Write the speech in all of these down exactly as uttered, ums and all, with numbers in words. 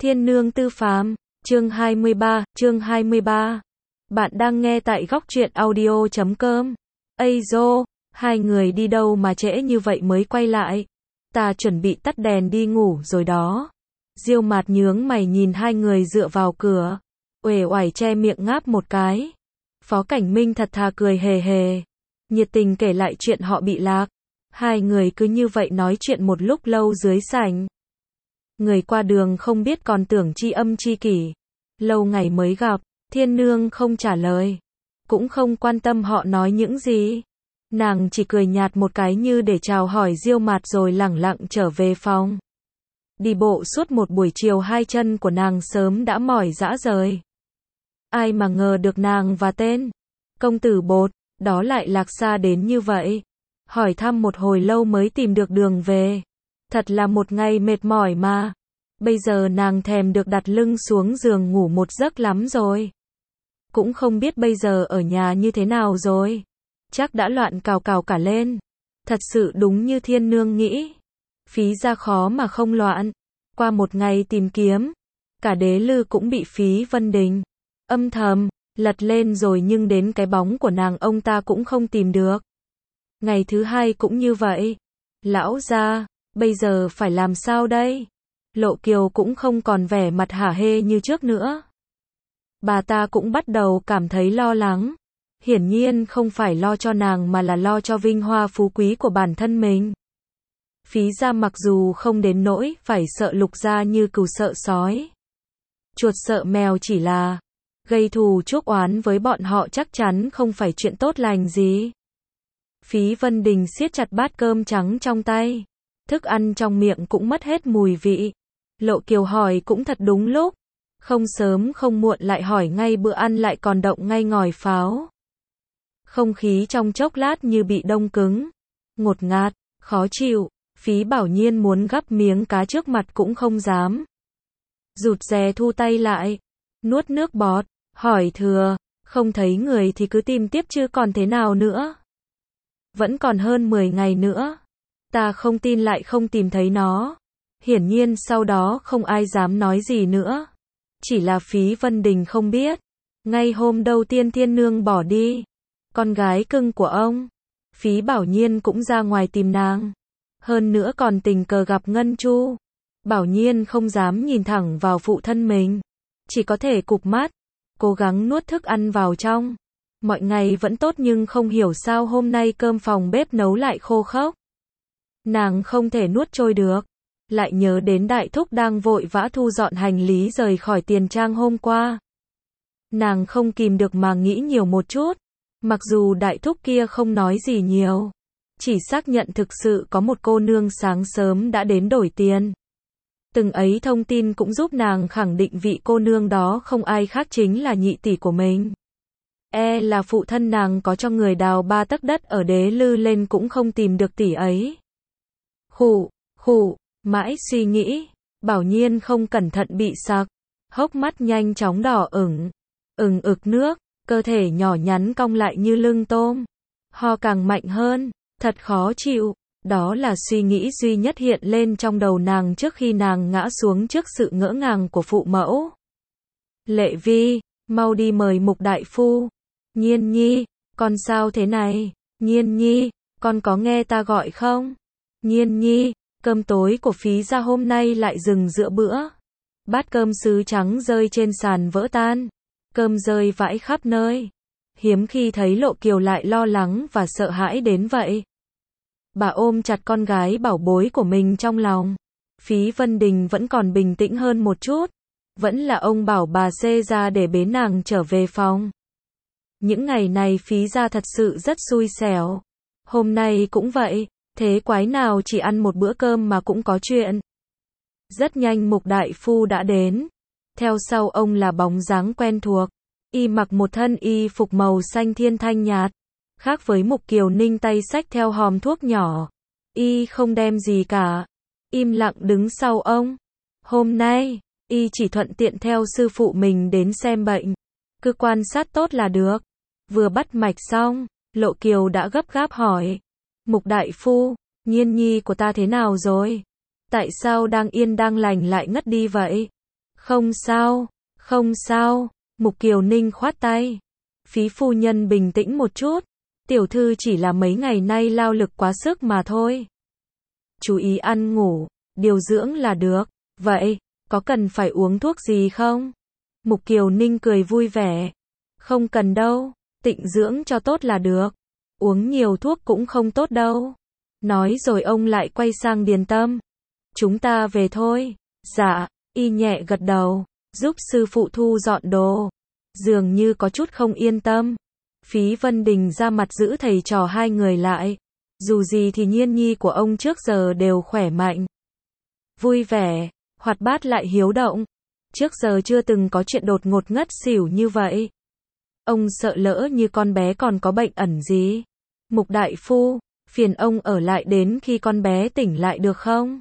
Thiên Nương Tư Phàm, chương hai mươi ba, chương hai mươi ba. Bạn đang nghe tại góc truyện audio chấm com. Ây dô, hai người đi đâu mà trễ như vậy mới quay lại? Ta chuẩn bị tắt đèn đi ngủ rồi đó. Diêu Mạt nhướng mày nhìn hai người dựa vào cửa, uể oải che miệng ngáp một cái. Phó Cảnh Minh thật thà cười hề hề, nhiệt tình kể lại chuyện họ bị lạc. Hai người cứ như vậy nói chuyện một lúc lâu dưới sảnh. Người qua đường không biết còn tưởng tri âm tri kỷ. Lâu ngày mới gặp, Thiên Nương không trả lời, cũng không quan tâm họ nói những gì. Nàng chỉ cười nhạt một cái như để chào hỏi Diêu Mạt rồi lẳng lặng trở về phòng. Đi bộ suốt một buổi chiều hai chân của nàng sớm đã mỏi rã rời. Ai mà ngờ được nàng và tên công tử Bột đó lại lạc xa đến như vậy. Hỏi thăm một hồi lâu mới tìm được đường về. Thật là một ngày mệt mỏi mà. Bây giờ nàng thèm được đặt lưng xuống giường ngủ một giấc lắm rồi. Cũng không biết bây giờ ở nhà như thế nào rồi. Chắc đã loạn cào cào cả lên. Thật sự đúng như Thiên Nương nghĩ. Phí ra khó mà không loạn. Qua một ngày tìm kiếm, cả Đế Lư cũng bị Phí Vân Đình âm thầm lật lên rồi, nhưng đến cái bóng của nàng ông ta cũng không tìm được. Ngày thứ hai cũng như vậy. Lão gia, bây giờ phải làm sao đây? Lộ Kiều cũng không còn vẻ mặt hả hê như trước nữa. Bà ta cũng bắt đầu cảm thấy lo lắng. Hiển nhiên không phải lo cho nàng mà là lo cho vinh hoa phú quý của bản thân mình. Phí gia mặc dù không đến nỗi phải sợ Lục gia như cừu sợ sói, chuột sợ mèo, chỉ là gây thù chuốc oán với bọn họ chắc chắn không phải chuyện tốt lành gì. Phí Vân Đình siết chặt bát cơm trắng trong tay. Thức ăn trong miệng cũng mất hết mùi vị. Lộ Kiều hỏi cũng thật đúng lúc. Không sớm không muộn lại hỏi ngay, bữa ăn lại còn động ngay ngòi pháo. Không khí trong chốc lát như bị đông cứng. Ngột ngạt, khó chịu. Phí Bảo Nhiên muốn gắp miếng cá trước mặt cũng không dám. Rụt rè thu tay lại. Nuốt nước bọt. Hỏi Thừa, không thấy người thì cứ tìm tiếp chứ còn thế nào nữa. Vẫn còn hơn mười ngày nữa. Ta không tin lại không tìm thấy nó. Hiển nhiên sau đó không ai dám nói gì nữa. Chỉ là Phí Vân Đình không biết. Ngay hôm đầu tiên Thiên Nương bỏ đi, con gái cưng của ông, Phí Bảo Nhiên cũng ra ngoài tìm nàng. Hơn nữa còn tình cờ gặp Ngân Chu. Bảo Nhiên không dám nhìn thẳng vào phụ thân mình. Chỉ có thể cụp mắt, cố gắng nuốt thức ăn vào trong. Mọi ngày vẫn tốt nhưng không hiểu sao hôm nay cơm phòng bếp nấu lại khô khốc. Nàng không thể nuốt trôi được. Lại nhớ đến Đại Thúc đang vội vã thu dọn hành lý rời khỏi Tiền Trang hôm qua. Nàng không kìm được mà nghĩ nhiều một chút. Mặc dù Đại Thúc kia không nói gì nhiều, chỉ xác nhận thực sự có một cô nương sáng sớm đã đến đổi tiền. Từng ấy thông tin cũng giúp nàng khẳng định vị cô nương đó không ai khác chính là nhị tỷ của mình. E là phụ thân nàng có cho người đào ba tấc đất ở Đế Lư lên cũng không tìm được tỷ ấy. Khụ, khụ, mãi suy nghĩ, Bảo Nhiên không cẩn thận bị sặc, hốc mắt nhanh chóng đỏ ửng, ửng ực nước, cơ thể nhỏ nhắn cong lại như lưng tôm. Ho càng mạnh hơn, thật khó chịu. Đó là suy nghĩ duy nhất hiện lên trong đầu nàng trước khi nàng ngã xuống trước sự ngỡ ngàng của phụ mẫu. Lệ Vi, mau đi mời Mục đại phu. Nhiên Nhi, con sao thế này? Nhiên Nhi, con có nghe ta gọi không? Nhiên Nhi, cơm tối của Phí gia hôm nay lại dừng giữa bữa. Bát cơm sứ trắng rơi trên sàn vỡ tan. Cơm rơi vãi khắp nơi. Hiếm khi thấy Lộ Kiều lại lo lắng và sợ hãi đến vậy. Bà ôm chặt con gái bảo bối của mình trong lòng. Phí Vân Đình vẫn còn bình tĩnh hơn một chút. Vẫn là ông bảo bà xê ra để bế nàng trở về phòng. Những ngày này Phí gia thật sự rất xui xẻo. Hôm nay cũng vậy, thế quái nào chỉ ăn một bữa cơm mà cũng có chuyện. Rất nhanh Mục đại phu đã đến. Theo sau ông là bóng dáng quen thuộc. Y mặc một thân y phục màu xanh thiên thanh nhạt. Khác với Mục Kiều Ninh tay xách theo hòm thuốc nhỏ. Y không đem gì cả. Im lặng đứng sau ông. Hôm nay, Y chỉ thuận tiện theo sư phụ mình đến xem bệnh. Cứ quan sát tốt là được. Vừa bắt mạch xong, Lộ Kiều đã gấp gáp hỏi. Mục đại phu, Nhiên Nhi của ta thế nào rồi? Tại sao đang yên đang lành lại ngất đi vậy? Không sao, không sao, Mục Kiều Ninh khoát tay. Phí phu nhân bình tĩnh một chút, tiểu thư chỉ là mấy ngày nay lao lực quá sức mà thôi. Chú ý ăn ngủ, điều dưỡng là được. Vậy, có cần phải uống thuốc gì không? Mục Kiều Ninh cười vui vẻ. Không cần đâu, tịnh dưỡng cho tốt là được. Uống nhiều thuốc cũng không tốt đâu. Nói rồi ông lại quay sang Điền Tâm. Chúng ta về thôi. Dạ, y nhẹ gật đầu, giúp sư phụ thu dọn đồ. Dường như có chút không yên tâm. Phí Vân Đình ra mặt giữ thầy trò hai người lại. Dù gì thì Nhiên Nhi của ông trước giờ đều khỏe mạnh, vui vẻ, hoạt bát lại hiếu động. Trước giờ chưa từng có chuyện đột ngột ngất xỉu như vậy. Ông sợ lỡ như con bé còn có bệnh ẩn gì. Mục đại phu, phiền ông ở lại đến khi con bé tỉnh lại được không?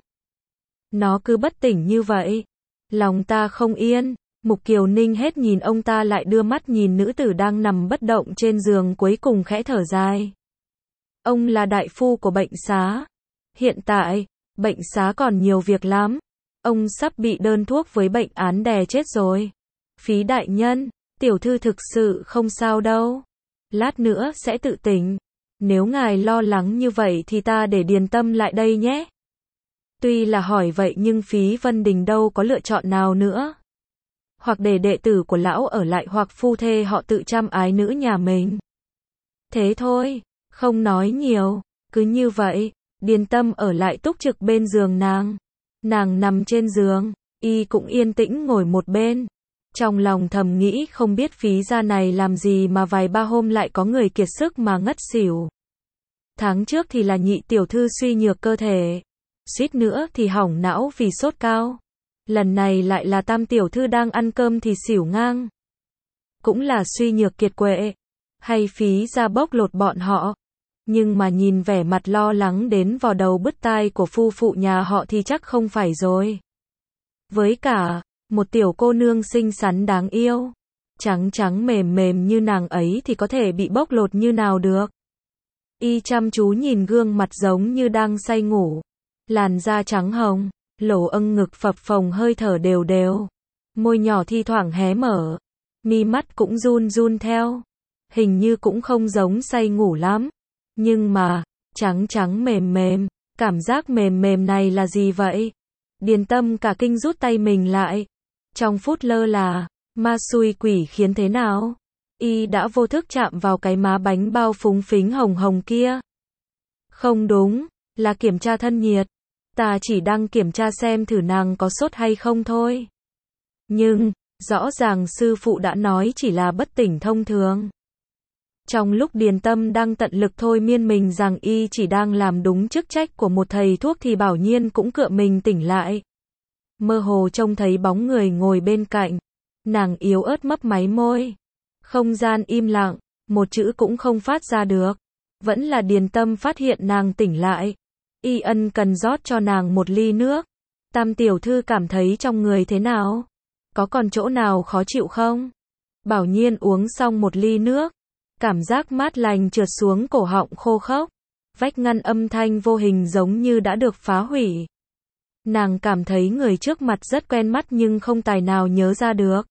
Nó cứ bất tỉnh như vậy, lòng ta không yên. Mục Kiều Ninh hết nhìn ông ta lại đưa mắt nhìn nữ tử đang nằm bất động trên giường, cuối cùng khẽ thở dài. Ông là đại phu của bệnh xá. Hiện tại, bệnh xá còn nhiều việc lắm. Ông sắp bị đơn thuốc với bệnh án đè chết rồi. Phí đại nhân, tiểu thư thực sự không sao đâu. Lát nữa sẽ tự tỉnh. Nếu ngài lo lắng như vậy thì ta để Điền Tâm lại đây nhé. Tuy là hỏi vậy nhưng Phí Vân Đình đâu có lựa chọn nào nữa. Hoặc để đệ tử của lão ở lại hoặc phu thê họ tự chăm ái nữ nhà mình. Thế thôi, không nói nhiều, cứ như vậy, Điền Tâm ở lại túc trực bên giường nàng. Nàng nằm trên giường, y cũng yên tĩnh ngồi một bên. Trong lòng thầm nghĩ không biết Phí gia này làm gì mà vài ba hôm lại có người kiệt sức mà ngất xỉu. Tháng trước thì là nhị tiểu thư suy nhược cơ thể, suýt nữa thì hỏng não vì sốt cao. Lần này lại là tam tiểu thư đang ăn cơm thì xỉu ngang. Cũng là suy nhược kiệt quệ, hay Phí gia bóc lột bọn họ. Nhưng mà nhìn vẻ mặt lo lắng đến vào đầu bứt tai của phu phụ nhà họ thì chắc không phải rồi. Với cả, một tiểu cô nương xinh xắn đáng yêu, trắng trắng mềm mềm như nàng ấy thì có thể bị bóc lột như nào được. Y chăm chú nhìn gương mặt giống như đang say ngủ, làn da trắng hồng, lỗ âng ngực phập phồng hơi thở đều đều, môi nhỏ thi thoảng hé mở, mi mắt cũng run run theo, hình như cũng không giống say ngủ lắm. Nhưng mà, trắng trắng mềm mềm, cảm giác mềm mềm này là gì vậy? Điền Tâm cả kinh rút tay mình lại. Trong phút lơ là, ma xui quỷ khiến thế nào? Y đã vô thức chạm vào cái má bánh bao phúng phính hồng hồng kia. Không đúng, là kiểm tra thân nhiệt. Ta chỉ đang kiểm tra xem thử nàng có sốt hay không thôi. Nhưng, rõ ràng sư phụ đã nói chỉ là bất tỉnh thông thường. Trong lúc Điền Tâm đang tận lực thôi miên mình rằng y chỉ đang làm đúng chức trách của một thầy thuốc thì Bảo Nhiên cũng cựa mình tỉnh lại. Mơ hồ trông thấy bóng người ngồi bên cạnh. Nàng yếu ớt mấp máy môi. Không gian im lặng, một chữ cũng không phát ra được. Vẫn là Điền Tâm phát hiện nàng tỉnh lại. Y ân cần rót cho nàng một ly nước. Tam tiểu thư cảm thấy trong người thế nào? Có còn chỗ nào khó chịu không? Bảo Nhiên uống xong một ly nước. Cảm giác mát lành trượt xuống cổ họng khô khốc. Vách ngăn âm thanh vô hình giống như đã được phá hủy. Nàng cảm thấy người trước mặt rất quen mắt nhưng không tài nào nhớ ra được.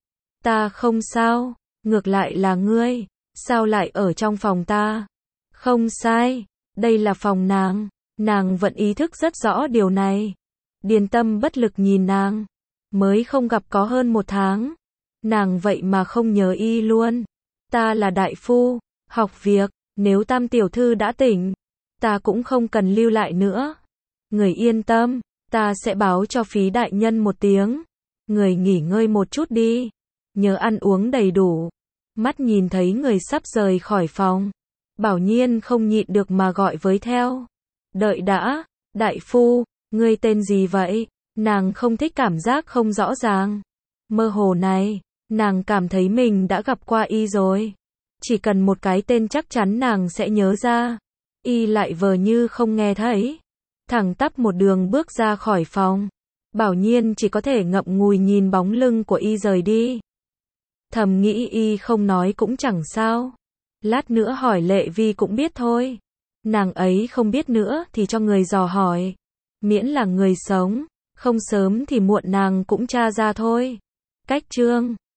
Ta không sao, ngược lại là ngươi, sao lại ở trong phòng ta? Không sai, đây là phòng nàng. Nàng vẫn ý thức rất rõ điều này. Điền Tâm bất lực nhìn nàng. Mới không gặp có hơn một tháng. Nàng vậy mà không nhớ y luôn. Ta là đại phu, học việc, nếu tam tiểu thư đã tỉnh, ta cũng không cần lưu lại nữa. Người yên tâm, ta sẽ báo cho Phí đại nhân một tiếng. Người nghỉ ngơi một chút đi, nhớ ăn uống đầy đủ. Mắt nhìn thấy người sắp rời khỏi phòng, Bảo Nhiên không nhịn được mà gọi với theo. Đợi đã, đại phu, ngươi tên gì vậy? Nàng không thích cảm giác không rõ ràng, mơ hồ này. Nàng cảm thấy mình đã gặp qua y rồi. Chỉ cần một cái tên chắc chắn nàng sẽ nhớ ra. Y lại vờ như không nghe thấy. Thẳng tắp một đường bước ra khỏi phòng. Bảo Nhiên chỉ có thể ngậm ngùi nhìn bóng lưng của y rời đi. Thầm nghĩ y không nói cũng chẳng sao. Lát nữa hỏi Lệ Vi cũng biết thôi. Nàng ấy không biết nữa thì cho người dò hỏi. Miễn là người sống, Không sớm thì muộn nàng cũng tra ra thôi. Cách chương